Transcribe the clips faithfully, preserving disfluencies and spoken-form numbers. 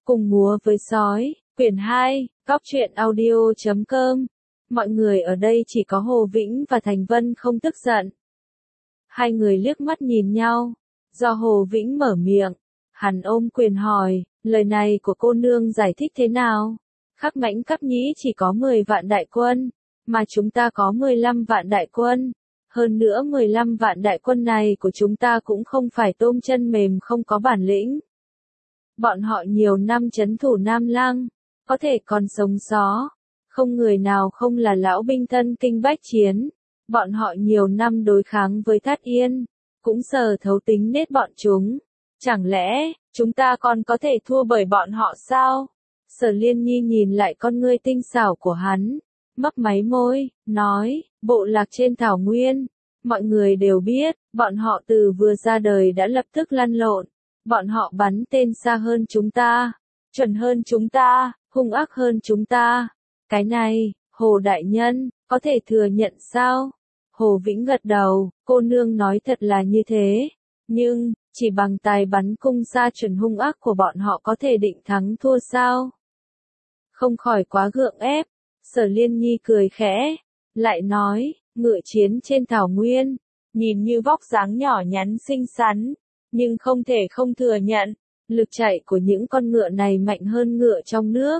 Cùng múa với sói, quyển hai, góc truyện audio chấm com. Mọi người ở đây chỉ có Hồ Vĩnh và Thành Vân không tức giận. Hai người liếc mắt nhìn nhau, do Hồ Vĩnh mở miệng, hắn ôm quyền hỏi, lời này của cô nương giải thích thế nào? Khắc Mãnh Cấp Nhĩ chỉ có mười vạn đại quân, mà chúng ta có mười lăm vạn đại quân. Hơn nữa mười lăm vạn đại quân này của chúng ta cũng không phải tôm chân mềm không có bản lĩnh. Bọn họ nhiều năm trấn thủ Nam Lăng, có thể còn sống só. Không người nào không là lão binh thân kinh bách chiến. Bọn họ nhiều năm đối kháng với Thát Yên, cũng sờ thấu tính nết bọn chúng. Chẳng lẽ, chúng ta còn có thể thua bởi bọn họ sao? Sở Liên Nhi nhìn lại con ngươi tinh xảo của hắn, mấp máy môi, nói, bộ lạc trên thảo nguyên. Mọi người đều biết, bọn họ từ vừa ra đời đã lập tức lăn lộn. Bọn họ bắn tên xa hơn chúng ta, chuẩn hơn chúng ta, hung ác hơn chúng ta. Cái này, Hồ Đại Nhân, có thể thừa nhận sao? Hồ Vĩnh gật đầu, cô nương nói thật là như thế. Nhưng, chỉ bằng tài bắn cung xa chuẩn hung ác của bọn họ có thể định thắng thua sao? Không khỏi quá gượng ép. Sở Liên Nhi cười khẽ, lại nói, ngựa chiến trên thảo nguyên, nhìn như vóc dáng nhỏ nhắn xinh xắn, nhưng không thể không thừa nhận, lực chạy của những con ngựa này mạnh hơn ngựa trong nước.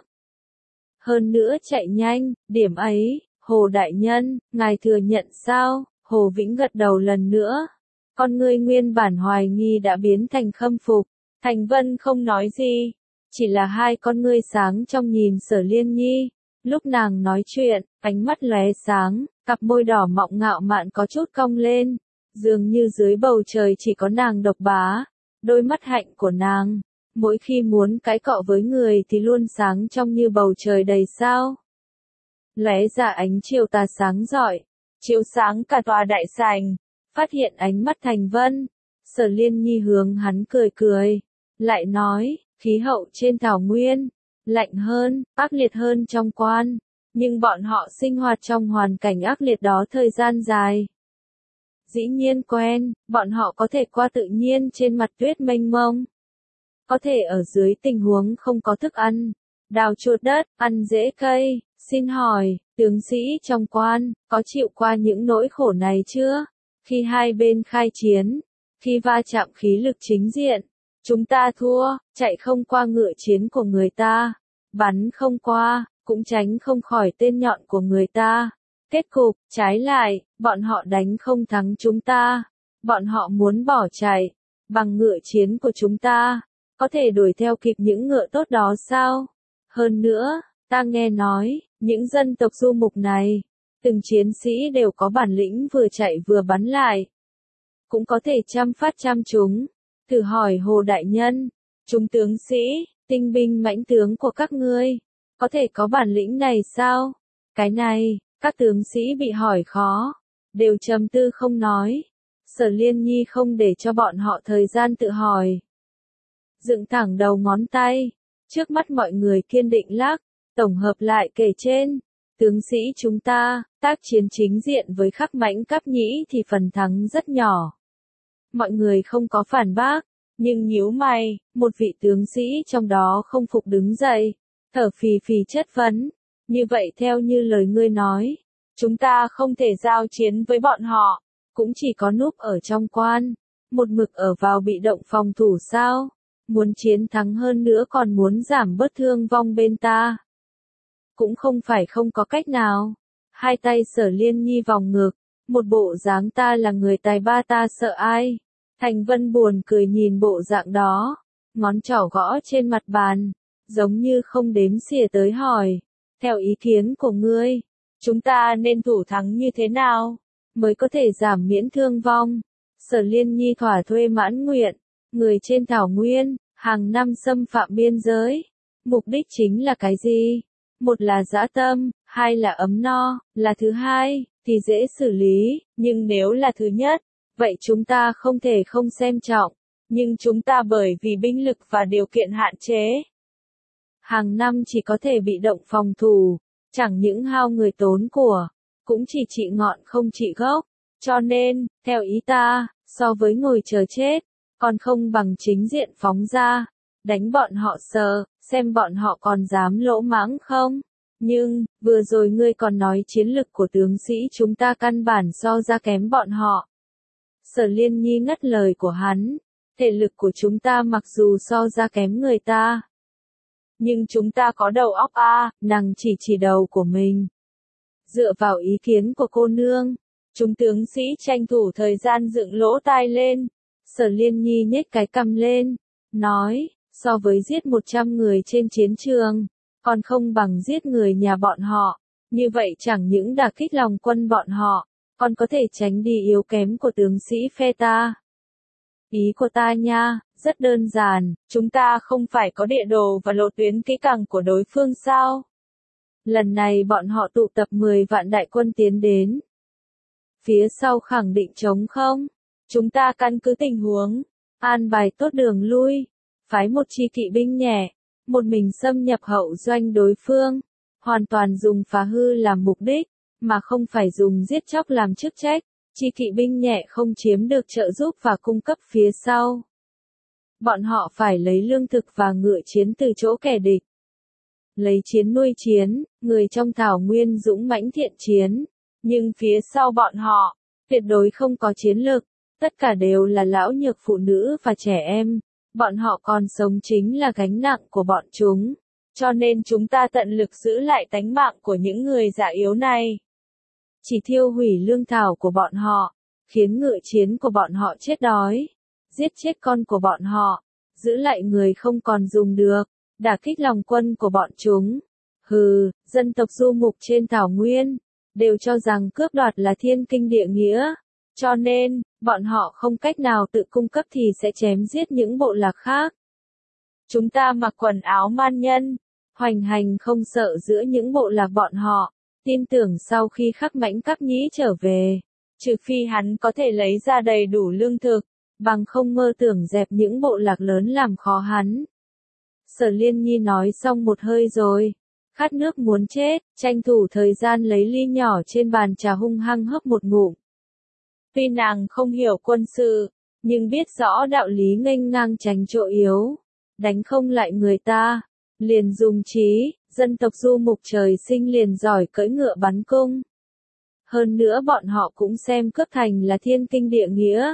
Hơn nữa chạy nhanh, điểm ấy, Hồ Đại Nhân, ngài thừa nhận sao? Hồ Vĩnh gật đầu lần nữa. Con ngươi nguyên bản hoài nghi đã biến thành khâm phục. Thành Vân không nói gì, chỉ là hai con ngươi sáng trong nhìn Sở Liên Nhi. Lúc nàng nói chuyện, ánh mắt lóe sáng, cặp môi đỏ mọng ngạo mạn có chút cong lên, dường như dưới bầu trời chỉ có nàng độc bá. Đôi mắt hạnh của nàng, mỗi khi muốn cái cọ với người thì luôn sáng trong như bầu trời đầy sao. Lóe ra ánh chiều tà sáng rọi, chiếu sáng cả tòa đại sảnh, phát hiện ánh mắt Thành Vân. Sở Liên Nhi hướng hắn cười cười, lại nói, khí hậu trên thảo nguyên, lạnh hơn, ác liệt hơn trong quan, nhưng bọn họ sinh hoạt trong hoàn cảnh ác liệt đó thời gian dài. Dĩ nhiên quen, bọn họ có thể qua tự nhiên trên mặt tuyết mênh mông. Có thể ở dưới tình huống không có thức ăn, đào chuột đất, ăn rễ cây. Xin hỏi, tướng sĩ trong quan, có chịu qua những nỗi khổ này chưa? Khi hai bên khai chiến, khi va chạm khí lực chính diện, chúng ta thua, chạy không qua ngựa chiến của người ta, bắn không qua, cũng tránh không khỏi tên nhọn của người ta. Kết cục, trái lại, bọn họ đánh không thắng chúng ta. Bọn họ muốn bỏ chạy, bằng ngựa chiến của chúng ta, có thể đuổi theo kịp những ngựa tốt đó sao? Hơn nữa, ta nghe nói, những dân tộc du mục này, từng chiến sĩ đều có bản lĩnh vừa chạy vừa bắn lại. Cũng có thể trăm phát trăm trúng. Thử hỏi Hồ Đại Nhân, chúng tướng sĩ, tinh binh mãnh tướng của các ngươi, có thể có bản lĩnh này sao? Cái này, các tướng sĩ bị hỏi khó, đều trầm tư không nói. Sở Liên Nhi không để cho bọn họ thời gian tự hỏi. Dựng thẳng đầu ngón tay, trước mắt mọi người kiên định lắc, tổng hợp lại kể trên. Tướng sĩ chúng ta, tác chiến chính diện với Khắc Mãnh Cấp Nhĩ thì phần thắng rất nhỏ. Mọi người không có phản bác, nhưng nhíu mày, một vị tướng sĩ trong đó không phục đứng dậy, thở phì phì chất vấn. Như vậy theo như lời ngươi nói, chúng ta không thể giao chiến với bọn họ, cũng chỉ có núp ở trong quan, một mực ở vào bị động phòng thủ sao? Muốn chiến thắng hơn nữa còn muốn giảm bớt thương vong bên ta. Cũng không phải không có cách nào. Hai tay Sở Liên Nhi vòng ngực, một bộ dáng ta là người tài ba ta sợ ai. Thành Vân buồn cười nhìn bộ dạng đó, ngón trỏ gõ trên mặt bàn, giống như không đếm xỉa tới hỏi. Theo ý kiến của ngươi, chúng ta nên thủ thắng như thế nào, mới có thể giảm miễn thương vong? Sở Liên Nhi thỏa thuê mãn nguyện, người trên thảo nguyên, hàng năm xâm phạm biên giới. Mục đích chính là cái gì? Một là dã tâm, hai là ấm no, là thứ hai, thì dễ xử lý, nhưng nếu là thứ nhất, vậy chúng ta không thể không xem trọng, nhưng chúng ta bởi vì binh lực và điều kiện hạn chế. Hàng năm chỉ có thể bị động phòng thủ, chẳng những hao người tốn của, cũng chỉ trị ngọn không trị gốc, cho nên, theo ý ta, so với ngồi chờ chết, còn không bằng chính diện phóng ra, đánh bọn họ sợ, xem bọn họ còn dám lỗ mãng không. Nhưng, vừa rồi ngươi còn nói chiến lực của tướng sĩ chúng ta căn bản so ra kém bọn họ. Sở Liên Nhi ngắt lời của hắn, thể lực của chúng ta mặc dù so ra kém người ta. Nhưng chúng ta có đầu óc a, à, nàng chỉ chỉ đầu của mình. Dựa vào ý kiến của cô nương, chúng tướng sĩ tranh thủ thời gian dựng lỗ tai lên. Sở Liên Nhi nhếch cái cằm lên, nói, so với giết một trăm người trên chiến trường, còn không bằng giết người nhà bọn họ. Như vậy chẳng những đả kích lòng quân bọn họ, còn có thể tránh đi yếu kém của tướng sĩ phe ta. Ý của ta nha, rất đơn giản, chúng ta không phải có địa đồ và lộ tuyến kỹ càng của đối phương sao? Lần này bọn họ tụ tập mười vạn đại quân tiến đến. Phía sau khẳng định trống không? Chúng ta căn cứ tình huống, an bài tốt đường lui, phái một chi kỵ binh nhẹ, một mình xâm nhập hậu doanh đối phương, hoàn toàn dùng phá hư làm mục đích, mà không phải dùng giết chóc làm chức trách. Chi kỵ binh nhẹ không chiếm được trợ giúp và cung cấp phía sau. Bọn họ phải lấy lương thực và ngựa chiến từ chỗ kẻ địch. Lấy chiến nuôi chiến, người trong thảo nguyên dũng mãnh thiện chiến. Nhưng phía sau bọn họ, tuyệt đối không có chiến lực. Tất cả đều là lão nhược phụ nữ và trẻ em. Bọn họ còn sống chính là gánh nặng của bọn chúng. Cho nên chúng ta tận lực giữ lại tánh mạng của những người già yếu này. Chỉ thiêu hủy lương thảo của bọn họ, khiến ngựa chiến của bọn họ chết đói, giết chết con của bọn họ, giữ lại người không còn dùng được, đả kích lòng quân của bọn chúng. Hừ, dân tộc du mục trên thảo nguyên, đều cho rằng cướp đoạt là thiên kinh địa nghĩa, cho nên, bọn họ không cách nào tự cung cấp thì sẽ chém giết những bộ lạc khác. Chúng ta mặc quần áo man nhân, hoành hành không sợ giữa những bộ lạc bọn họ. Tin tưởng sau khi Khắc Mãnh Cáp Nhĩ trở về, trừ phi hắn có thể lấy ra đầy đủ lương thực, bằng không mơ tưởng dẹp những bộ lạc lớn làm khó hắn. Sở Liên Nhi nói xong một hơi rồi, khát nước muốn chết, tranh thủ thời gian lấy ly nhỏ trên bàn trà hung hăng hấp một ngụm. Tuy nàng không hiểu quân sự, nhưng biết rõ đạo lý nghênh ngang tránh chỗ yếu, đánh không lại người ta, liền dùng trí. Dân tộc du mục trời sinh liền giỏi cưỡi ngựa bắn cung. Hơn nữa bọn họ cũng xem cướp thành là thiên kinh địa nghĩa.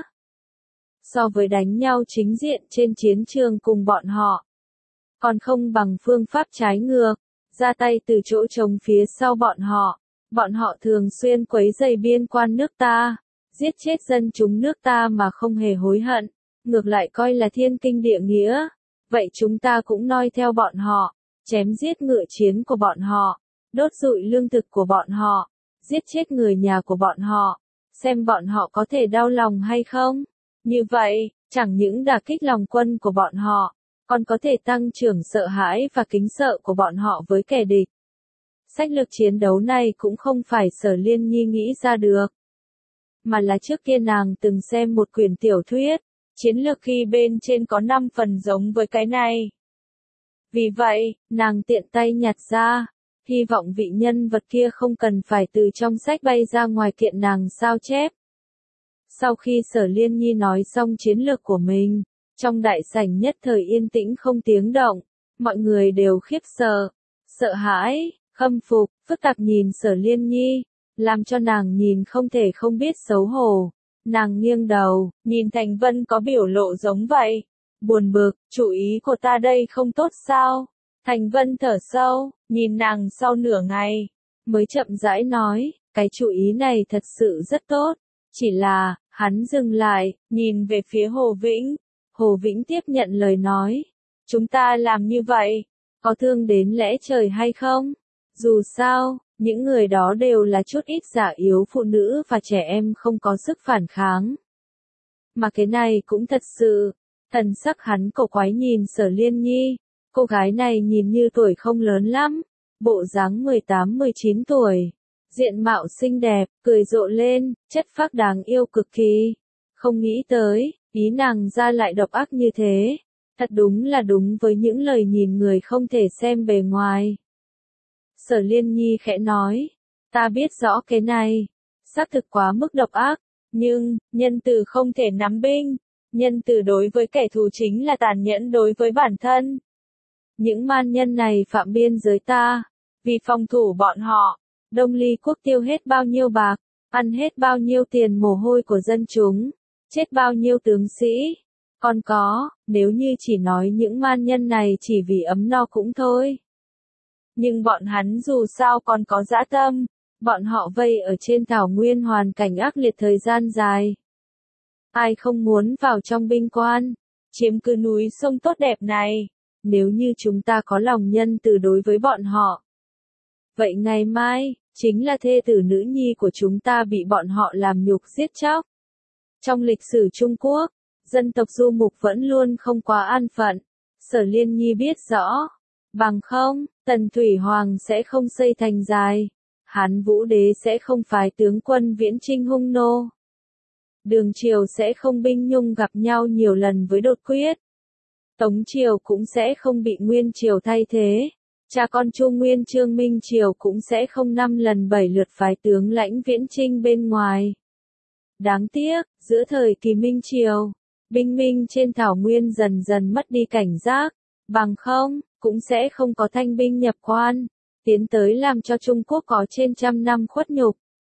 So với đánh nhau chính diện trên chiến trường cùng bọn họ, còn không bằng phương pháp trái ngược, ra tay từ chỗ trống phía sau bọn họ. Bọn họ thường xuyên quấy rầy biên quan nước ta, giết chết dân chúng nước ta mà không hề hối hận, ngược lại coi là thiên kinh địa nghĩa. Vậy chúng ta cũng noi theo bọn họ. Chém giết ngựa chiến của bọn họ, đốt rụi lương thực của bọn họ, giết chết người nhà của bọn họ, xem bọn họ có thể đau lòng hay không. Như vậy, chẳng những đả kích lòng quân của bọn họ, còn có thể tăng trưởng sợ hãi và kính sợ của bọn họ với kẻ địch. Sách lược chiến đấu này cũng không phải Sở Liên Nhi nghĩ ra được, mà là trước kia nàng từng xem một quyển tiểu thuyết, chiến lược khi bên trên có năm phần giống với cái này. Vì vậy, nàng tiện tay nhặt ra, hy vọng vị nhân vật kia không cần phải từ trong sách bay ra ngoài kiện nàng sao chép. Sau khi Sở Liên Nhi nói xong chiến lược của mình, trong đại sảnh nhất thời yên tĩnh không tiếng động, mọi người đều khiếp sợ, sợ hãi, khâm phục, phức tạp nhìn Sở Liên Nhi, làm cho nàng nhìn không thể không biết xấu hổ. Nàng nghiêng đầu, nhìn Thành Vân có biểu lộ giống vậy. Buồn bực, chủ ý của ta đây không tốt sao? Thành Vân thở sâu, nhìn nàng sau nửa ngày, mới chậm rãi nói, cái chủ ý này thật sự rất tốt. Chỉ là, hắn dừng lại, nhìn về phía Hồ Vĩnh. Hồ Vĩnh tiếp nhận lời nói. Chúng ta làm như vậy, có thương đến lẽ trời hay không? Dù sao, những người đó đều là chút ít giả yếu phụ nữ và trẻ em không có sức phản kháng. Mà cái này cũng thật sự. Thần sắc hắn cổ quái nhìn Sở Liên Nhi, cô gái này nhìn như tuổi không lớn lắm, bộ dáng mười tám mười chín tuổi, diện mạo xinh đẹp, cười rộ lên, chất phác đáng yêu cực kỳ. Không nghĩ tới, ý nàng ra lại độc ác như thế, thật đúng là đúng với những lời nhìn người không thể xem bề ngoài. Sở Liên Nhi khẽ nói, ta biết rõ cái này, xác thực quá mức độc ác, nhưng, nhân từ không thể nắm binh. Nhân từ đối với kẻ thù chính là tàn nhẫn đối với bản thân. Những man nhân này phạm biên giới ta, vì phòng thủ bọn họ, Đông Ly quốc tiêu hết bao nhiêu bạc, ăn hết bao nhiêu tiền mồ hôi của dân chúng, chết bao nhiêu tướng sĩ. Còn có, nếu như chỉ nói những man nhân này chỉ vì ấm no cũng thôi. Nhưng bọn hắn dù sao còn có dã tâm, bọn họ vây ở trên thảo nguyên hoàn cảnh ác liệt thời gian dài. Ai không muốn vào trong binh quan, chiếm cứ núi sông tốt đẹp này, nếu như chúng ta có lòng nhân từ đối với bọn họ. Vậy ngày mai, chính là thê tử nữ nhi của chúng ta bị bọn họ làm nhục giết chóc. Trong lịch sử Trung Quốc, dân tộc Du Mục vẫn luôn không quá an phận, Sở Liên Nhi biết rõ. Bằng không, Tần Thủy Hoàng sẽ không xây thành dài, Hán Vũ Đế sẽ không phái tướng quân viễn chinh hung nô. Đường Triều sẽ không binh nhung gặp nhau nhiều lần với đột quyết. Tống Triều cũng sẽ không bị Nguyên Triều thay thế. Cha con Chu Nguyên Chương Minh Triều cũng sẽ không năm lần bảy lượt phái tướng lãnh viễn chinh bên ngoài. Đáng tiếc, giữa thời kỳ Minh Triều, binh minh trên thảo nguyên dần dần mất đi cảnh giác, bằng không, cũng sẽ không có thanh binh nhập quan, tiến tới làm cho Trung Quốc có trên trăm năm khuất nhục.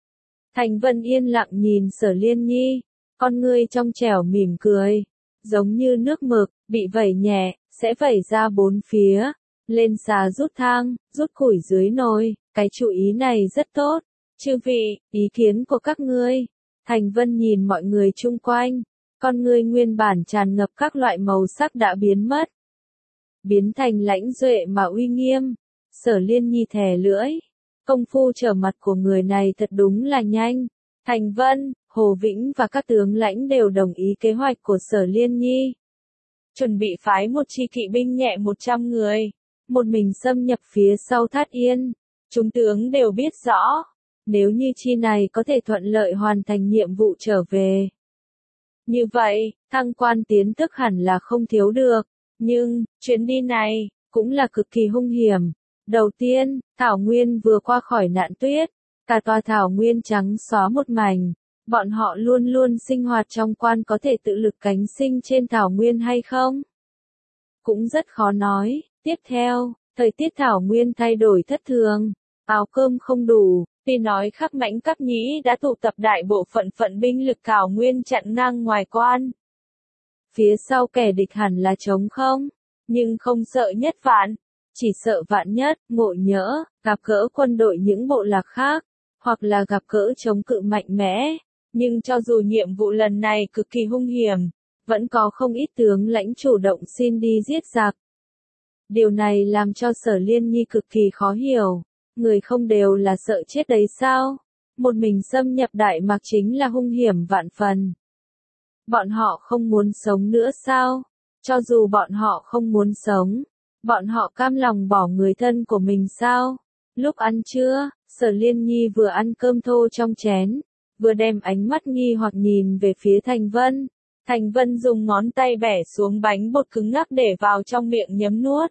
Thành Vân yên lặng nhìn Sở Liên Nhi, con ngươi trong trẻo mỉm cười, giống như nước mực, bị vẩy nhẹ, sẽ vẩy ra bốn phía, lên xà rút thang, rút củi dưới nồi, cái chủ ý này rất tốt. Chư vị, ý kiến của các ngươi. Thành Vân nhìn mọi người chung quanh, con ngươi nguyên bản tràn ngập các loại màu sắc đã biến mất. Biến thành lãnh duệ mà uy nghiêm. Sở Liên Nhi thè lưỡi. Công phu trở mặt của người này thật đúng là nhanh. Thành Vân, Hồ Vĩnh và các tướng lãnh đều đồng ý kế hoạch của Sở Liên Nhi. Chuẩn bị phái một chi kỵ binh nhẹ một trăm người. Một mình xâm nhập phía sau Thát Yên. Chúng tướng đều biết rõ. Nếu như chi này có thể thuận lợi hoàn thành nhiệm vụ trở về. Như vậy, thăng quan tiến tức hẳn là không thiếu được. Nhưng, chuyến đi này, cũng là cực kỳ hung hiểm. Đầu tiên, Thảo Nguyên vừa qua khỏi nạn tuyết. Cả tòa Thảo Nguyên trắng xóa một mảnh. Bọn họ luôn luôn sinh hoạt trong quan có thể tự lực cánh sinh trên Thảo Nguyên hay không? Cũng rất khó nói. Tiếp theo, thời tiết Thảo Nguyên thay đổi thất thường. Áo cơm không đủ. Tuy nói Khắc Mãnh Cấp Nhĩ đã tụ tập đại bộ phận phận binh lực Thảo Nguyên chặn ngang ngoài quan. Phía sau kẻ địch hẳn là trống không, nhưng không sợ nhất vạn, chỉ sợ vạn nhất, ngộ nhỡ, gặp gỡ quân đội những bộ lạc khác, hoặc là gặp gỡ chống cự mạnh mẽ. Nhưng cho dù nhiệm vụ lần này cực kỳ hung hiểm, vẫn có không ít tướng lãnh chủ động xin đi giết giặc. Điều này làm cho Sở Liên Nhi cực kỳ khó hiểu. Người không đều là sợ chết đấy sao? Một mình xâm nhập Đại Mạc chính là hung hiểm vạn phần. Bọn họ không muốn sống nữa sao? Cho dù bọn họ không muốn sống, bọn họ cam lòng bỏ người thân của mình sao? Lúc ăn trưa, Sở Liên Nhi vừa ăn cơm thô trong chén, vừa đem ánh mắt nghi hoặc nhìn về phía Thành Vân. Thành Vân dùng ngón tay bẻ xuống bánh bột cứng ngắc để vào trong miệng nhấm nuốt.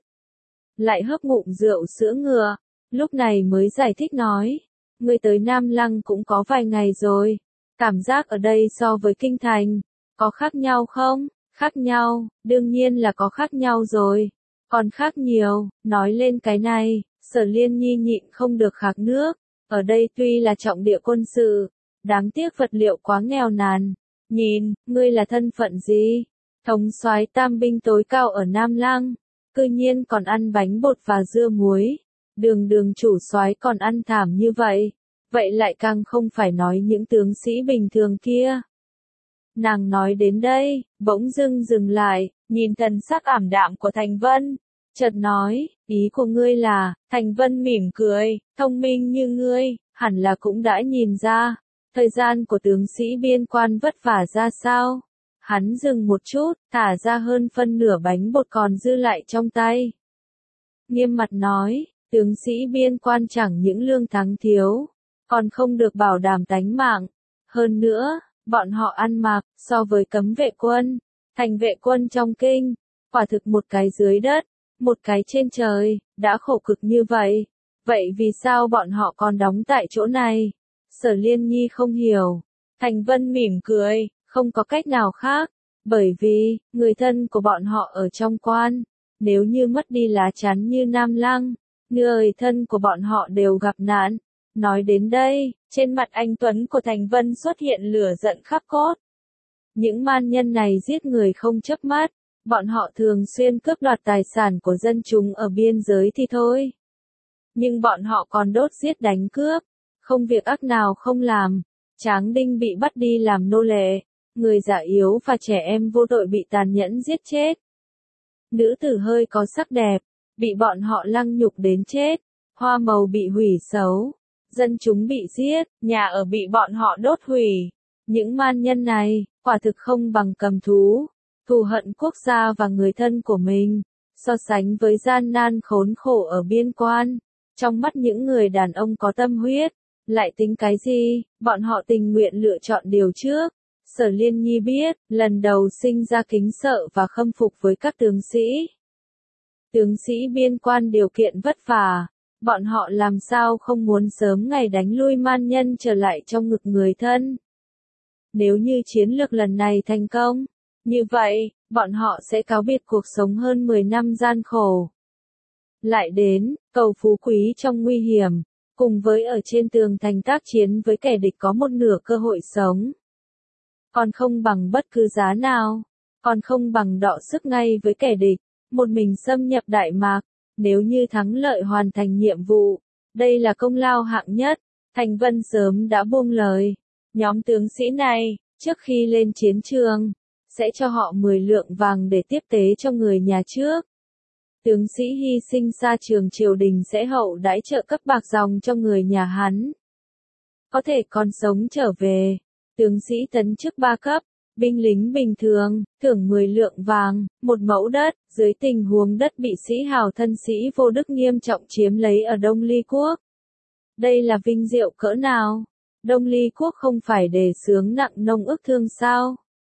Lại hớp ngụm rượu sữa ngựa. Lúc này mới giải thích nói, ngươi tới Nam Lăng cũng có vài ngày rồi, cảm giác ở đây so với Kinh Thành, có khác nhau không? Khác nhau, đương nhiên là có khác nhau rồi, còn khác nhiều. Nói lên cái này, Sở Liên Nhi nhịn không được khạc nước, ở đây tuy là trọng địa quân sự, đáng tiếc vật liệu quá nghèo nàn. Nhìn, ngươi là thân phận gì? Thống soái tam binh tối cao ở Nam Lăng, cư nhiên còn ăn bánh bột và dưa muối. Đường đường chủ soái còn ăn thảm như vậy, vậy lại càng không phải nói những tướng sĩ bình thường kia. Nàng nói đến đây, bỗng dưng dừng lại, nhìn thần sắc ảm đạm của Thành Vân, chợt nói, ý của ngươi là. Thành Vân mỉm cười, thông minh như ngươi, hẳn là cũng đã nhìn ra, thời gian của tướng sĩ biên quan vất vả ra sao. Hắn dừng một chút, thả ra hơn phân nửa bánh bột còn dư lại trong tay. Nghiêm mặt nói, tướng sĩ biên quan chẳng những lương thắng thiếu, còn không được bảo đảm tánh mạng. Hơn nữa, bọn họ ăn mặc, so với cấm vệ quân, thành vệ quân trong kinh, quả thực một cái dưới đất, một cái trên trời, đã khổ cực như vậy. Vậy vì sao bọn họ còn đóng tại chỗ này? Sở Liên Nhi không hiểu. Thành Vân mỉm cười, không có cách nào khác. Bởi vì, người thân của bọn họ ở trong quan, nếu như mất đi lá chắn như Nam Lăng, người thân của bọn họ đều gặp nạn. Nói đến đây, trên mặt anh Tuấn của Thành Vân xuất hiện lửa giận khắc cốt. Những man nhân này giết người không chớp mắt, bọn họ thường xuyên cướp đoạt tài sản của dân chúng ở biên giới thì thôi. Nhưng bọn họ còn đốt giết đánh cướp, không việc ác nào không làm. Tráng Đinh bị bắt đi làm nô lệ, người già yếu và trẻ em vô tội bị tàn nhẫn giết chết. Nữ tử hơi có sắc đẹp, bị bọn họ lăng nhục đến chết, hoa màu bị hủy xấu, dân chúng bị giết, nhà ở bị bọn họ đốt hủy. Những man nhân này, quả thực không bằng cầm thú, thù hận quốc gia và người thân của mình, so sánh với gian nan khốn khổ ở biên quan. Trong mắt những người đàn ông có tâm huyết, lại tính cái gì, bọn họ tình nguyện lựa chọn điều trước. Sở Liên Nhi biết, lần đầu sinh ra kính sợ và khâm phục với các tướng sĩ. Tướng sĩ biên quan điều kiện vất vả, bọn họ làm sao không muốn sớm ngày đánh lui man nhân trở lại trong ngực người thân. Nếu như chiến lược lần này thành công, như vậy, bọn họ sẽ cáo biệt cuộc sống hơn mười năm gian khổ. Lại đến, cầu phú quý trong nguy hiểm, cùng với ở trên tường thành tác chiến với kẻ địch có một nửa cơ hội sống. Còn không bằng bất cứ giá nào, còn không bằng đọ sức ngay với kẻ địch, một mình xâm nhập Đại Mạc, nếu như thắng lợi hoàn thành nhiệm vụ, đây là công lao hạng nhất. Thành Vân sớm đã buông lời, nhóm tướng sĩ này, trước khi lên chiến trường, sẽ cho họ mười lượng vàng để tiếp tế cho người nhà trước. Tướng sĩ hy sinh xa trường triều đình sẽ hậu đãi trợ cấp bạc dòng cho người nhà hắn. Có thể còn sống trở về, tướng sĩ tấn chức ba cấp, binh lính bình thường, thưởng mười lượng vàng, một mẫu đất, dưới tình huống đất bị sĩ hào thân sĩ vô đức nghiêm trọng chiếm lấy ở Đông Ly Quốc. Đây là vinh diệu cỡ nào? Đông Ly Quốc không phải đề xướng nặng nông ức thương sao?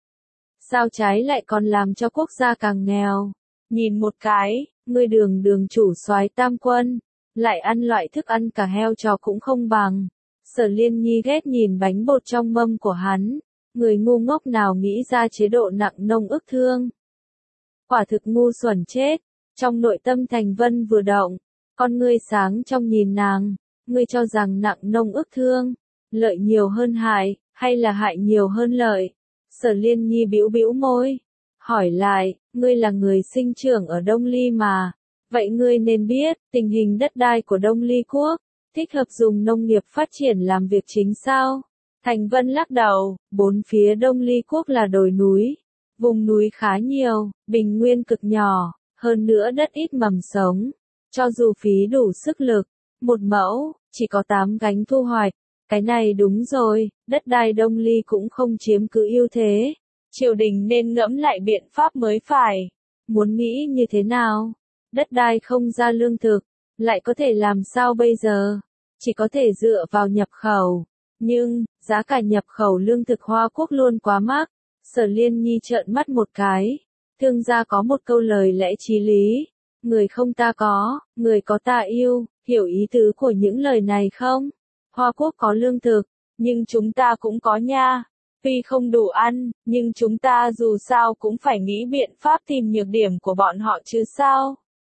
Sao trái lại còn làm cho quốc gia càng nghèo? Nhìn một cái, người đường đường chủ soái tam quân, lại ăn loại thức ăn cả heo chó cũng không bằng. Sở Liên Nhi ghét nhìn bánh bột trong mâm của hắn, người ngu ngốc nào nghĩ ra chế độ nặng nông ức thương. Quả thực ngu xuẩn chết, trong nội tâm Thành Vân vừa động, con ngươi sáng trong nhìn nàng, ngươi cho rằng nặng nông ức thương, lợi nhiều hơn hại, hay là hại nhiều hơn lợi? Sở Liên Nhi bĩu bĩu môi, hỏi lại, ngươi là người sinh trưởng ở Đông Ly mà, vậy ngươi nên biết, tình hình đất đai của Đông Ly Quốc, thích hợp dùng nông nghiệp phát triển làm việc chính sao? Thành Vân lắc đầu, bốn phía Đông Ly Quốc là đồi núi, vùng núi khá nhiều, bình nguyên cực nhỏ, hơn nữa đất ít mầm sống, cho dù phí đủ sức lực, một mẫu, chỉ có tám gánh thu hoạch. Cái này đúng rồi, đất đai Đông Ly cũng không chiếm cứ ưu thế. Triều đình nên ngẫm lại biện pháp mới phải. Muốn nghĩ như thế nào? Đất đai không ra lương thực, lại có thể làm sao bây giờ? Chỉ có thể dựa vào nhập khẩu. Nhưng, giá cả nhập khẩu lương thực Hoa Quốc luôn quá mắc. Sở Liên Nhi trợn mắt một cái. Thương gia có một câu lời lẽ chí lý. Người không ta có, người có ta yêu. Hiểu ý tứ của những lời này không? Hoa Quốc có lương thực, nhưng chúng ta cũng có nha. Tuy không đủ ăn, nhưng chúng ta dù sao cũng phải nghĩ biện pháp tìm nhược điểm của bọn họ chứ sao.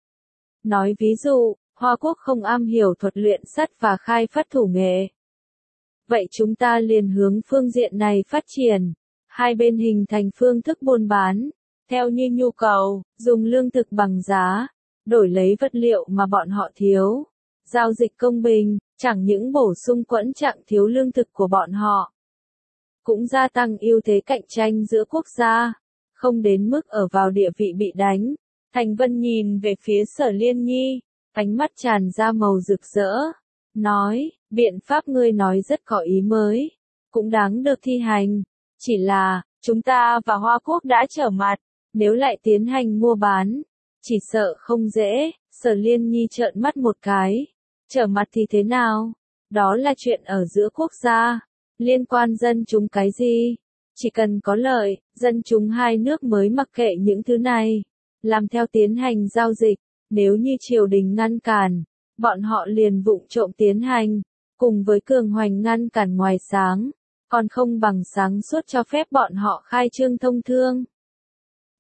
Nói ví dụ, Hoa Quốc không am hiểu thuật luyện sắt và khai phát thủ nghệ. Vậy chúng ta liền hướng phương diện này phát triển. Hai bên hình thành phương thức buôn bán, theo như nhu cầu, dùng lương thực bằng giá, đổi lấy vật liệu mà bọn họ thiếu. Giao dịch công bình, chẳng những bổ sung quẫn trạng thiếu lương thực của bọn họ, cũng gia tăng ưu thế cạnh tranh giữa quốc gia, không đến mức ở vào địa vị bị đánh. Thành Vân nhìn về phía Sở Liên Nhi, ánh mắt tràn ra màu rực rỡ, nói, biện pháp ngươi nói rất có ý mới, cũng đáng được thi hành, chỉ là, chúng ta và Hoa Quốc đã trở mặt, nếu lại tiến hành mua bán, chỉ sợ không dễ. Sở Liên Nhi trợn mắt một cái, trở mặt thì thế nào? Đó là chuyện ở giữa quốc gia, liên quan dân chúng cái gì? Chỉ cần có lợi, dân chúng hai nước mới mặc kệ những thứ này, làm theo tiến hành giao dịch, nếu như triều đình ngăn cản, bọn họ liền vụng trộm tiến hành, cùng với cường hoành ngăn cản ngoài sáng, còn không bằng sáng suốt cho phép bọn họ khai trương thông thương.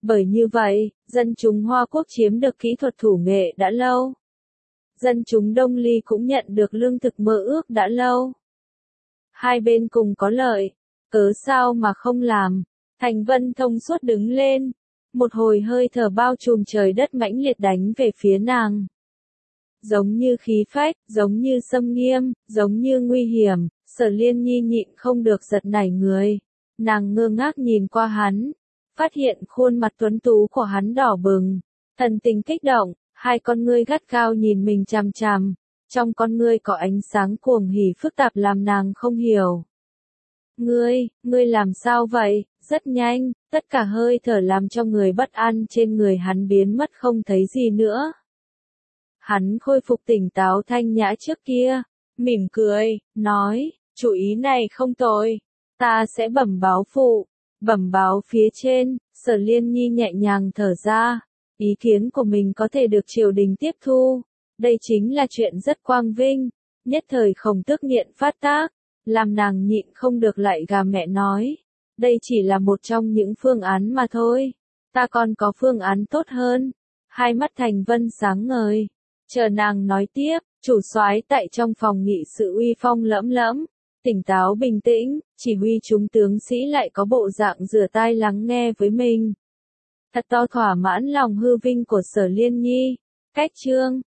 Bởi như vậy, dân chúng Hoa Quốc chiếm được kỹ thuật thủ nghệ đã lâu. Dân chúng Đông Ly cũng nhận được lương thực mơ ước đã lâu. Hai bên cùng có lợi, cớ sao mà không làm. Thành Vân thông suốt đứng lên, một hồi hơi thở bao trùm trời đất mãnh liệt đánh về phía nàng. Giống như khí phách, giống như xâm nghiêm, giống như nguy hiểm, Sở Liên Nhi nhịn không được giật nảy người. Nàng ngơ ngác nhìn qua hắn, phát hiện khuôn mặt tuấn tú của hắn đỏ bừng, thần tình kích động, hai con ngươi gắt gao nhìn mình chằm chằm, trong con ngươi có ánh sáng cuồng hỉ phức tạp làm nàng không hiểu. Ngươi, ngươi làm sao vậy? Rất nhanh, tất cả hơi thở làm cho người bất an trên người hắn biến mất không thấy gì nữa. Hắn khôi phục tỉnh táo thanh nhã trước kia, mỉm cười, nói, chủ ý này không tồi, ta sẽ bẩm báo phụ, bẩm báo phía trên. Sở Liên Nhi nhẹ nhàng thở ra, ý kiến của mình có thể được triều đình tiếp thu, đây chính là chuyện rất quang vinh. Nhất thời Khổng Tước nghiện phát tác, làm nàng nhịn không được lại gà mẹ nói, đây chỉ là một trong những phương án mà thôi, ta còn có phương án tốt hơn. Hai mắt Thành Vân sáng ngời, chờ nàng nói tiếp. Chủ soái tại trong phòng nghị sự uy phong lẫm lẫm, tỉnh táo bình tĩnh, chỉ huy chúng tướng sĩ lại có bộ dạng rửa tai lắng nghe với mình. Thật to thỏa mãn lòng hư vinh của Sở Liên Nhi. Cách chương